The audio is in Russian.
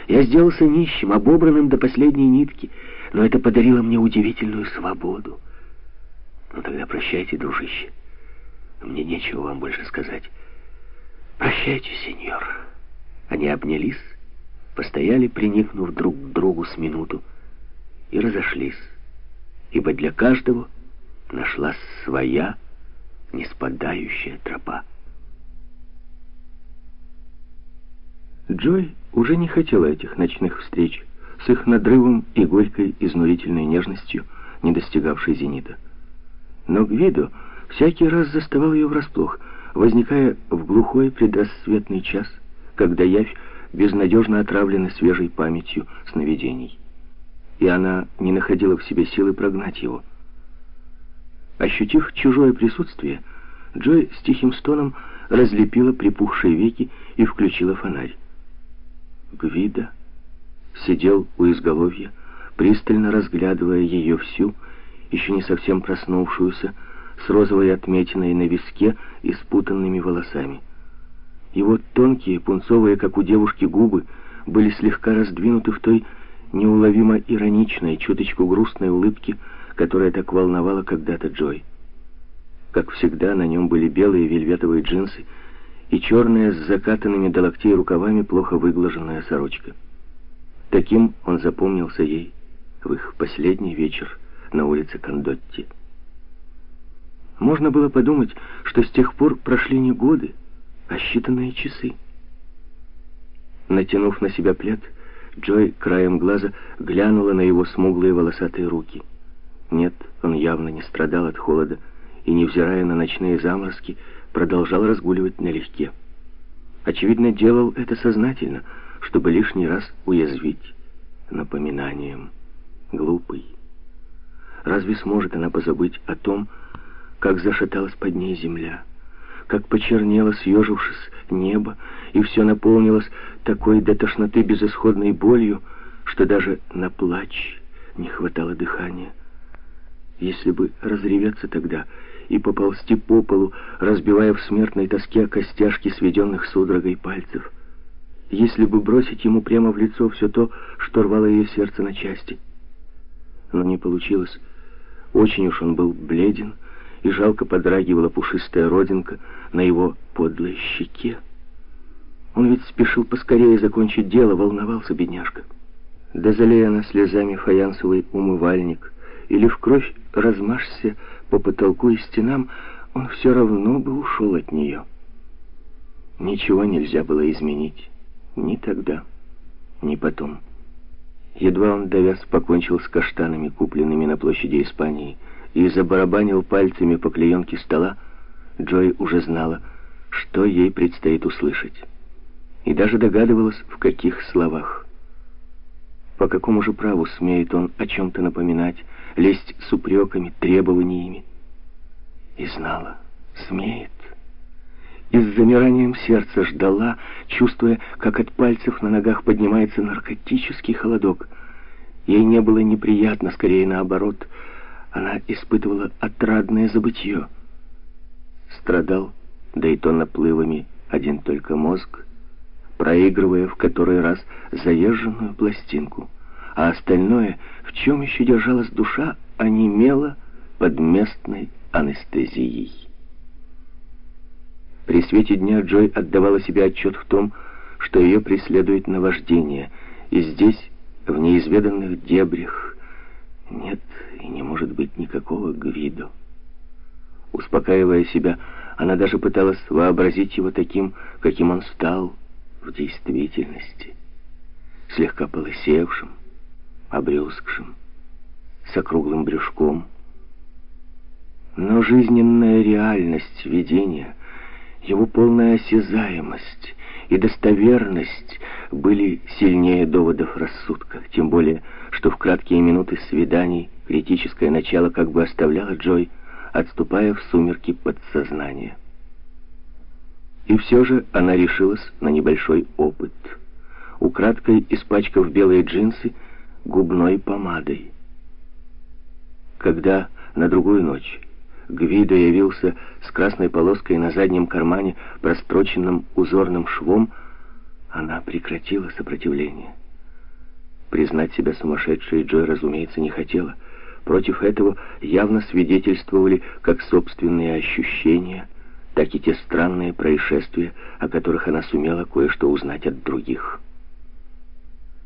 Я сделался нищим, обобранным до последней нитки, но это подарило мне удивительную свободу. Ну тогда прощайте, дружище. Мне нечего вам больше сказать. Прощайте, сеньор. Они обнялись, постояли, приникнув друг к другу с минуту, и разошлись, ибо для каждого нашлась своя неспадающая тропа. Джой уже не хотела этих ночных встреч с их надрывом и горькой изнурительной нежностью, не достигавшей зенита. Но Гвидо всякий раз заставал ее врасплох, возникая в глухой предрассветный час, когда явь безнадежно отравлена свежей памятью сновидений. И она не находила в себе силы прогнать его. Ощутив чужое присутствие, Джой с тихим стоном разлепила припухшие веки и включила фонарь. Гвидо сидел у изголовья, пристально разглядывая ее всю, еще не совсем проснувшуюся, с розовой отметиной на виске и спутанными волосами. Его тонкие, пунцовые, как у девушки, губы были слегка раздвинуты в той неуловимо ироничной, чуточку грустной улыбке, которая так волновала когда-то Джой. Как всегда, на нем были белые вельветовые джинсы и черная с закатанными до локтей рукавами плохо выглаженная сорочка. Таким он запомнился ей в их последний вечер на улице Кондотти. Можно было подумать, что с тех пор прошли не годы, а считанные часы. Натянув на себя плед, Джой краем глаза глянула на его смуглые волосатые руки. Нет, он явно не страдал от холода и, невзирая на ночные заморозки, продолжал разгуливать налегке. Очевидно, делал это сознательно, чтобы лишний раз уязвить напоминанием. Глупый. Разве сможет она позабыть о том, как зашаталась под ней земля, как почернело, съежившись, небо, и все наполнилось такой до тошноты безысходной болью, что даже на плач не хватало дыхания. Если бы разреветься тогда и поползти по полу, разбивая в смертной тоске костяшки сведенных судорогой пальцев, если бы бросить ему прямо в лицо все то, что рвало ее сердце на части. Но не получилось. Очень уж он был бледен, и жалко подрагивала пушистая родинка на его подлой щеке. Он ведь спешил поскорее закончить дело, волновался бедняжка. Да залея она слезами фаянсовый умывальник, или в кровь размажься по потолку и стенам, он все равно бы ушел от нее. Ничего нельзя было изменить. Ни тогда, ни потом. Едва он, довяз, покончил с каштанами, купленными на площади Испании, и забарабанил пальцами по клеенке стола, Джой уже знала, что ей предстоит услышать. И даже догадывалась, в каких словах. По какому же праву смеет он о чем-то напоминать, лезть с упреками, требованиями? И знала, смеет. И с замиранием сердца ждала, чувствуя, как от пальцев на ногах поднимается наркотический холодок. Ей не было неприятно, скорее наоборот. Она испытывала отрадное забытье. Страдал, да и то наплывами, один только мозг, проигрывая в который раз заезженную пластинку, а остальное, в чем еще держалась душа, онемело под местной анестезией. При свете дня Джой отдавала себе отчет в том, что ее преследует наваждение, и здесь, в неизведанных дебрях, нет и не может быть никакого Гвидо. Успокаивая себя, она даже пыталась вообразить его таким, каким он стал в действительности. Слегка полысевшим, обрюзгшим, с округлым брюшком. Но жизненная реальность видения, его полная осязаемость и достоверность были сильнее доводов рассудка, тем более, что в краткие минуты свиданий критическое начало как бы оставляло Джой, отступая в сумерки подсознания. И все же она решилась на небольшой опыт, украдкой испачкав белые джинсы губной помадой. Когда на другую ночь Гвидо явился с красной полоской на заднем кармане, простроченным узорным швом, она прекратила сопротивление. Признать себя сумасшедшей Джой, разумеется, не хотела. Против этого явно свидетельствовали как собственные ощущения, так и те странные происшествия, о которых она сумела кое-что узнать от других.